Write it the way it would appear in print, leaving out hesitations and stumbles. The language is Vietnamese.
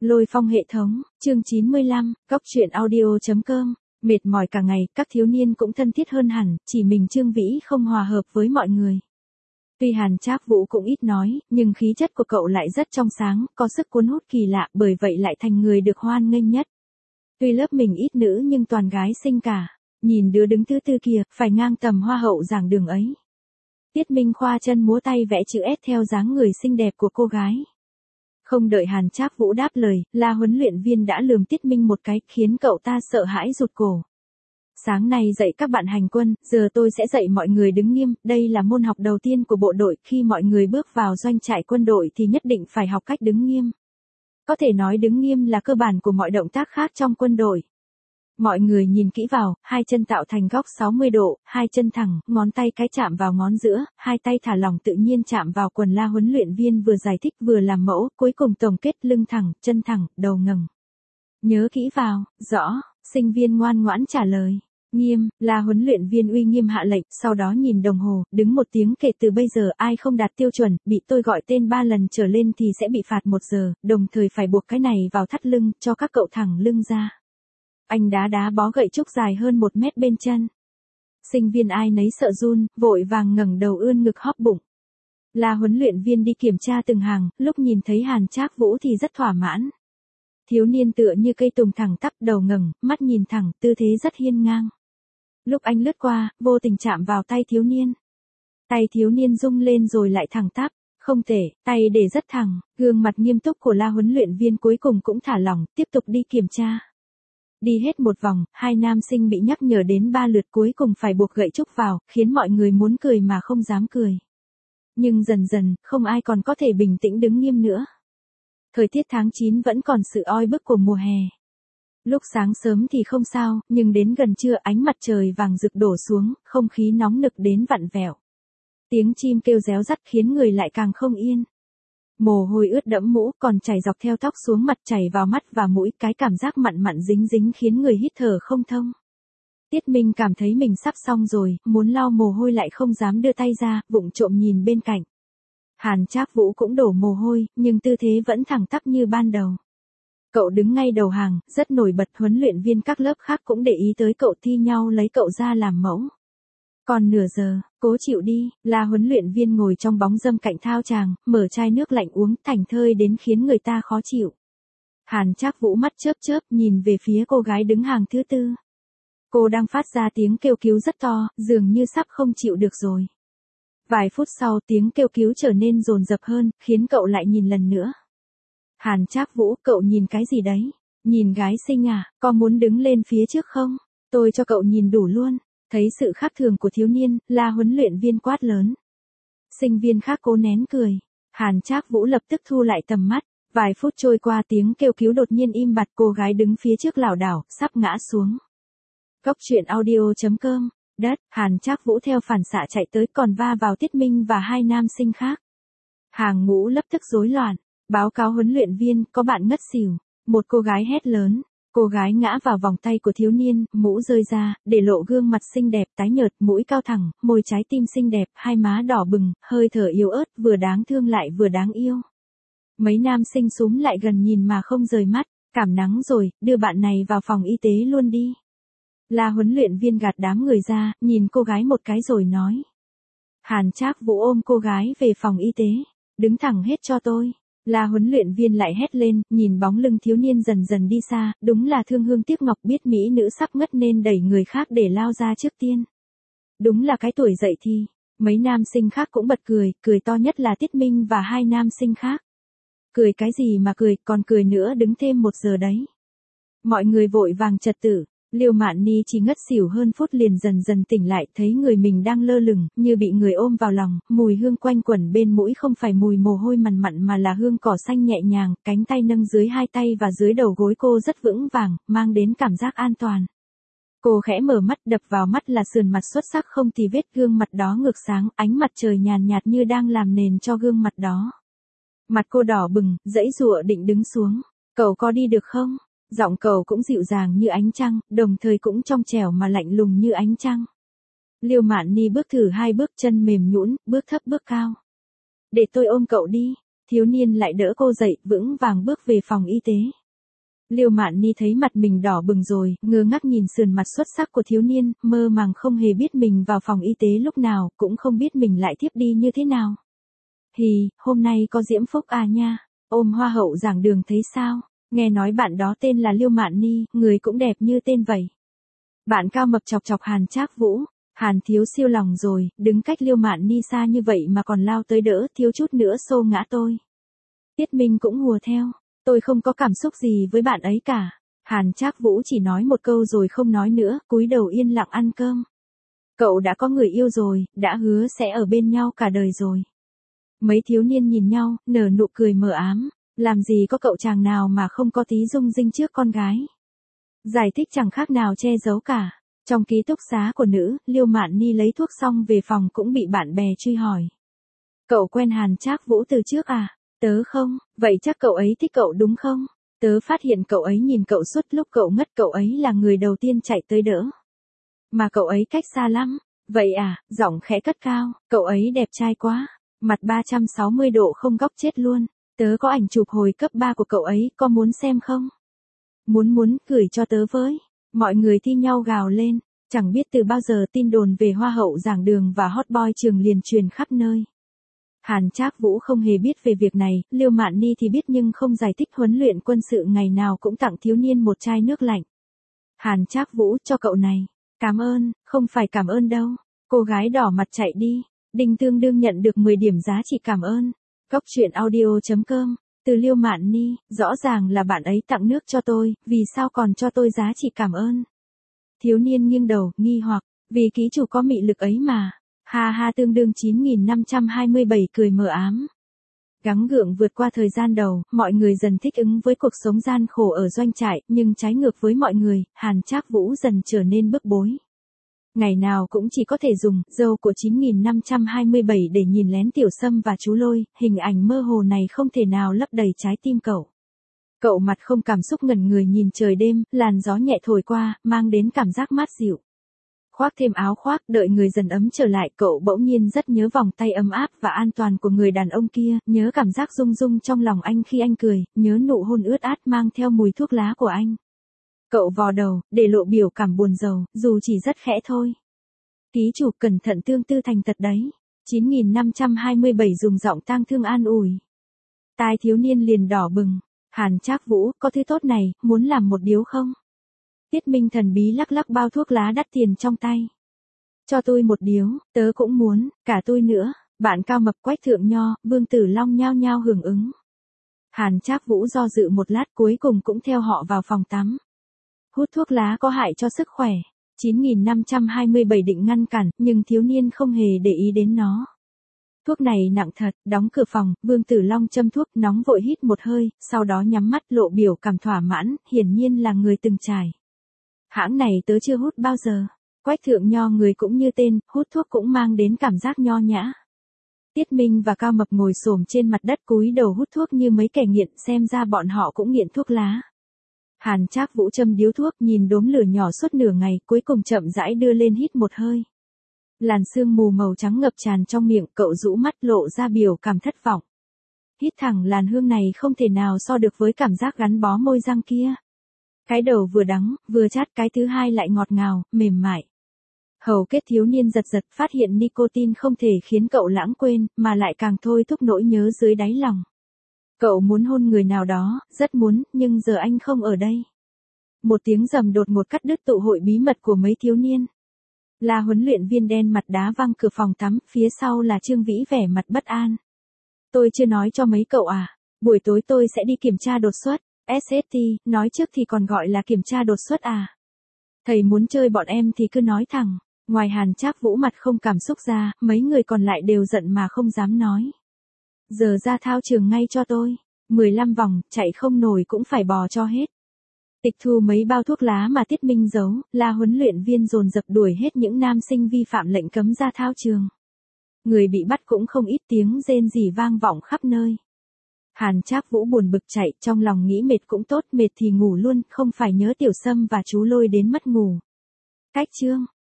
Lôi phong hệ thống, chương 95, góc truyện audio.com. Mệt mỏi cả ngày, các thiếu niên cũng thân thiết hơn hẳn, chỉ mình Trương Vĩ không hòa hợp với mọi người. Tuy Hàn Trác Vũ cũng ít nói, nhưng khí chất của cậu lại rất trong sáng, có sức cuốn hút kỳ lạ, bởi vậy lại thành người được hoan nghênh nhất. Tuy lớp mình ít nữ nhưng toàn gái xinh cả, nhìn đứa đứng thứ tư kia, phải ngang tầm hoa hậu giảng đường ấy. Tiết Minh khoa chân múa tay vẽ chữ S theo dáng người xinh đẹp của cô gái. Không đợi Hàn Trác Vũ đáp lời, La huấn luyện viên đã lườm Tiết Minh một cái, khiến cậu ta sợ hãi rụt cổ. Sáng nay dạy các bạn hành quân, giờ tôi sẽ dạy mọi người đứng nghiêm, đây là môn học đầu tiên của bộ đội, khi mọi người bước vào doanh trại quân đội thì nhất định phải học cách đứng nghiêm. Có thể nói đứng nghiêm là cơ bản của mọi động tác khác trong quân đội. Mọi người nhìn kỹ vào, hai chân tạo thành góc 60 độ, hai chân thẳng, ngón tay cái chạm vào ngón giữa, hai tay thả lỏng tự nhiên chạm vào quần. La huấn luyện viên vừa giải thích vừa làm mẫu, cuối cùng tổng kết lưng thẳng, chân thẳng, đầu ngẩng. Nhớ kỹ vào, rõ, sinh viên ngoan ngoãn trả lời. Nghiêm, La huấn luyện viên uy nghiêm hạ lệnh, sau đó nhìn đồng hồ, đứng một tiếng kể từ bây giờ ai không đạt tiêu chuẩn, bị tôi gọi tên 3 lần trở lên thì sẽ bị phạt 1 giờ, đồng thời phải buộc cái này vào thắt lưng, cho các cậu thẳng lưng ra. Anh đá bó gậy trúc dài hơn 1 mét bên chân. Sinh viên ai nấy sợ run, vội vàng ngẩng đầu ươn ngực hóp bụng. La huấn luyện viên đi kiểm tra từng hàng, lúc nhìn thấy Hàn Trác Vũ thì rất thỏa mãn. Thiếu niên tựa như cây tùng thẳng tắp, đầu ngẩng, mắt nhìn thẳng, tư thế rất hiên ngang. Lúc anh lướt qua, vô tình chạm vào tay thiếu niên. Tay thiếu niên rung lên rồi lại thẳng tắp, không tệ, tay để rất thẳng, gương mặt nghiêm túc của La huấn luyện viên cuối cùng cũng thả lỏng, tiếp tục đi kiểm tra. Đi hết một vòng, hai nam sinh bị nhắc nhở đến 3 lượt, cuối cùng phải buộc gậy trúc vào, khiến mọi người muốn cười mà không dám cười. Nhưng dần dần, không ai còn có thể bình tĩnh đứng nghiêm nữa. Thời tiết tháng 9 vẫn còn sự oi bức của mùa hè. Lúc sáng sớm thì không sao, nhưng đến gần trưa ánh mặt trời vàng rực đổ xuống, không khí nóng nực đến vặn vẹo. Tiếng chim kêu réo rắt khiến người lại càng không yên. Mồ hôi ướt đẫm mũ, còn chảy dọc theo tóc xuống mặt, chảy vào mắt và mũi, cái cảm giác mặn mặn dính dính khiến người hít thở không thông. Tiết Minh cảm thấy mình sắp xong rồi, muốn lau mồ hôi lại không dám đưa tay ra, vụng trộm nhìn bên cạnh. Hàn Trác Vũ cũng đổ mồ hôi, nhưng tư thế vẫn thẳng tắp như ban đầu. Cậu đứng ngay đầu hàng, rất nổi bật, huấn luyện viên các lớp khác cũng để ý tới cậu, thi nhau lấy cậu ra làm mẫu. Còn nửa giờ, cố chịu đi. La huấn luyện viên ngồi trong bóng râm cạnh thao tràng, mở chai nước lạnh uống, thảnh thơi đến khiến người ta khó chịu. Hàn Trác Vũ mắt chớp chớp nhìn về phía cô gái đứng hàng thứ tư. Cô đang phát ra tiếng kêu cứu rất to, dường như sắp không chịu được rồi. Vài phút sau tiếng kêu cứu trở nên dồn dập hơn, khiến cậu lại nhìn lần nữa. Hàn Trác Vũ, cậu nhìn cái gì đấy? Nhìn gái xinh à, có muốn đứng lên phía trước không? Tôi cho cậu nhìn đủ luôn. Thấy sự khác thường của thiếu niên, La huấn luyện viên quát lớn. Sinh viên khác cố nén cười. Hàn Trác Vũ lập tức thu lại tầm mắt. Vài phút trôi qua tiếng kêu cứu đột nhiên im bặt, cô gái đứng phía trước lảo đảo, sắp ngã xuống. Góc truyện audio.com. Đất, Hàn Trác Vũ theo phản xạ chạy tới, còn va vào Tiết Minh và hai nam sinh khác. Hàng ngũ lập tức rối loạn. Báo cáo huấn luyện viên, có bạn ngất xỉu. Một cô gái hét lớn. Cô gái ngã vào vòng tay của thiếu niên, mũ rơi ra, để lộ gương mặt xinh đẹp, tái nhợt, mũi cao thẳng, môi trái tim xinh đẹp, hai má đỏ bừng, hơi thở yếu ớt, vừa đáng thương lại vừa đáng yêu. Mấy nam sinh xúm lại gần nhìn mà không rời mắt, cảm nắng rồi, đưa bạn này vào phòng y tế luôn đi. La huấn luyện viên gạt đám người ra, nhìn cô gái một cái rồi nói. Hàn Trác Vũ ôm cô gái về phòng y tế, đứng thẳng hết cho tôi. La huấn luyện viên lại hét lên, nhìn bóng lưng thiếu niên dần dần đi xa, đúng là thương hương tiếc ngọc, biết mỹ nữ sắp ngất nên đẩy người khác để lao ra trước tiên. Đúng là cái tuổi dậy thì. Mấy nam sinh khác cũng bật cười, cười to nhất là Tiết Minh và hai nam sinh khác. Cười cái gì mà cười, còn cười nữa, đứng thêm 1 giờ đấy. Mọi người vội vàng trật tự. Liêu Mạn Ni chỉ ngất xỉu hơn phút liền dần dần tỉnh lại, thấy người mình đang lơ lửng, như bị người ôm vào lòng, mùi hương quanh quẩn bên mũi không phải mùi mồ hôi mằn mặn mà là hương cỏ xanh nhẹ nhàng, cánh tay nâng dưới hai tay và dưới đầu gối cô rất vững vàng, mang đến cảm giác an toàn. Cô khẽ mở mắt, đập vào mắt là sườn mặt xuất sắc không tì vết, gương mặt đó ngược sáng, ánh mặt trời nhàn nhạt như đang làm nền cho gương mặt đó. Mặt cô đỏ bừng, giãy giụa định đứng xuống. Cậu có đi được không? Giọng cậu cũng dịu dàng như ánh trăng, đồng thời cũng trong trẻo mà lạnh lùng như ánh trăng. Liêu Mạn Ni bước thử 2 bước, chân mềm nhũn, bước thấp bước cao. Để tôi ôm cậu đi. Thiếu niên lại đỡ cô dậy, vững vàng bước về phòng y tế. Liêu Mạn Ni thấy mặt mình đỏ bừng rồi, ngơ ngác nhìn sườn mặt xuất sắc của thiếu niên, mơ màng không hề biết mình vào phòng y tế lúc nào, cũng không biết mình lại thiếp đi như thế nào. Hì, hôm nay có diễm phúc à nha, ôm hoa hậu giảng đường thấy sao, nghe nói bạn đó tên là Liêu Mạn Ni, người cũng đẹp như tên vậy. Bạn cao mập chọc chọc Hàn Trác Vũ, Hàn thiếu siêu lòng rồi, đứng cách Liêu Mạn Ni xa như vậy mà còn lao tới đỡ, thiếu chút nữa xô ngã tôi. Tiết Minh cũng hùa theo, tôi không có cảm xúc gì với bạn ấy cả. Hàn Trác Vũ chỉ nói một câu rồi không nói nữa, cúi đầu yên lặng ăn cơm. Cậu đã có người yêu rồi, đã hứa sẽ ở bên nhau cả đời rồi. Mấy thiếu niên nhìn nhau, nở nụ cười mờ ám, làm gì có cậu chàng nào mà không có tí rung rinh trước con gái. Giải thích chẳng khác nào che giấu cả. Trong ký túc xá của nữ, Liêu Mạn Ni lấy thuốc xong về phòng cũng bị bạn bè truy hỏi. Cậu quen Hàn Trác Vũ từ trước à? Tớ không, vậy chắc cậu ấy thích cậu đúng không? Tớ phát hiện cậu ấy nhìn cậu suốt lúc cậu ngất, cậu ấy là người đầu tiên chạy tới đỡ. Mà cậu ấy cách xa lắm. Vậy à, giọng khẽ cất cao, cậu ấy đẹp trai quá. Mặt 360 độ không góc chết luôn. Tớ có ảnh chụp hồi cấp 3 của cậu ấy, có muốn xem không? Muốn, gửi cho tớ với. Mọi người thi nhau gào lên, chẳng biết từ bao giờ tin đồn về hoa hậu giảng đường và hot boy trường liền truyền khắp nơi. Hàn Trác Vũ không hề biết về việc này, Liêu Mạn Ni thì biết nhưng không giải thích. Huấn luyện quân sự ngày nào cũng tặng thiếu niên một chai nước lạnh. Hàn Trác Vũ, cho cậu này. Cảm ơn, không phải cảm ơn đâu. Cô gái đỏ mặt chạy đi. Đinh Tương Đương nhận được 10 điểm giá trị cảm ơn. Cóc truyện audio.com. Từ Liêu Mạn Ni, rõ ràng là bạn ấy tặng nước cho tôi, vì sao còn cho tôi giá trị cảm ơn? Thiếu niên nghiêng đầu, nghi hoặc, vì ký chủ có mị lực ấy mà. Ha ha, tương đương 9527 cười mờ ám. Gắng gượng vượt qua thời gian đầu, mọi người dần thích ứng với cuộc sống gian khổ ở doanh trại, nhưng trái ngược với mọi người, Hàn Trác Vũ dần trở nên bức bối. Ngày nào cũng chỉ có thể dùng dâu của 9527 để nhìn lén Tiểu Sâm và chú Lôi, hình ảnh mơ hồ này không thể nào lấp đầy trái tim cậu. Cậu mặt không cảm xúc ngẩn người nhìn trời đêm, làn gió nhẹ thổi qua, mang đến cảm giác mát dịu. Khoác thêm áo khoác, đợi người dần ấm trở lại, cậu bỗng nhiên rất nhớ vòng tay ấm áp và an toàn của người đàn ông kia, nhớ cảm giác rung rung trong lòng anh khi anh cười, nhớ nụ hôn ướt át mang theo mùi thuốc lá của anh. Cậu vò đầu, để lộ biểu cảm buồn rầu, dù chỉ rất khẽ thôi. Ký chủ cẩn thận tương tư thành tật đấy. 9527 dùng giọng tang thương an ủi. Tai thiếu niên liền đỏ bừng. Hàn Trác Vũ, có thứ tốt này, muốn làm một điếu không? Tiết Minh thần bí lắc lắc bao thuốc lá đắt tiền trong tay. Cho tôi một điếu, tớ cũng muốn, cả tôi nữa. Bạn cao mập Quách Thượng Nho, Vương Tử Long nhao nhao hưởng ứng. Hàn Trác Vũ do dự một lát cuối cùng cũng theo họ vào phòng tắm. Hút thuốc lá có hại cho sức khỏe. 9527 định ngăn cản, nhưng thiếu niên không hề để ý đến nó. Thuốc này nặng thật, đóng cửa phòng, Vương Tử Long châm thuốc nóng vội hít một hơi, sau đó nhắm mắt lộ biểu cảm thỏa mãn, hiển nhiên là người từng trải. Hãng này tớ chưa hút bao giờ. Quách Thượng Nho người cũng như tên, hút thuốc cũng mang đến cảm giác nho nhã. Tiết Minh và Cao Mập ngồi xổm trên mặt đất cúi đầu hút thuốc như mấy kẻ nghiện, xem ra bọn họ cũng nghiện thuốc lá. Hàn Trác Vũ châm điếu thuốc, nhìn đốm lửa nhỏ suốt nửa ngày, cuối cùng chậm rãi đưa lên hít một hơi. Làn sương mù màu trắng ngập tràn trong miệng, cậu rũ mắt lộ ra biểu cảm thất vọng. Hít thẳng làn hương này không thể nào so được với cảm giác gắn bó môi răng kia. Cái đầu vừa đắng, vừa chát, cái thứ hai lại ngọt ngào, mềm mại. Hầu kết thiếu niên giật giật, phát hiện nicotine không thể khiến cậu lãng quên, mà lại càng thôi thúc nỗi nhớ dưới đáy lòng. Cậu muốn hôn người nào đó, rất muốn, nhưng giờ anh không ở đây. Một tiếng rầm đột ngột cắt đứt tụ hội bí mật của mấy thiếu niên. Là huấn luyện viên đen mặt đá văng cửa phòng tắm, phía sau là Trương Vĩ vẻ mặt bất an. Tôi chưa nói cho mấy cậu à, buổi tối tôi sẽ đi kiểm tra đột xuất, SST, nói trước thì còn gọi là kiểm tra đột xuất à. Thầy muốn chơi bọn em thì cứ nói thẳng. Ngoài Hàn Trác Vũ mặt không cảm xúc ra, mấy người còn lại đều giận mà không dám nói. Giờ ra thao trường ngay cho tôi. 15 vòng, chạy không nổi cũng phải bò cho hết. Tịch thu mấy bao thuốc lá mà Tiết Minh giấu, là huấn luyện viên dồn dập đuổi hết những nam sinh vi phạm lệnh cấm ra thao trường. Người bị bắt cũng không ít, tiếng rên rỉ vang vọng khắp nơi. Hàn Trác Vũ buồn bực chạy, trong lòng nghĩ mệt cũng tốt, mệt thì ngủ luôn, không phải nhớ Tiểu Sâm và chú Lôi đến mất ngủ. Cách chương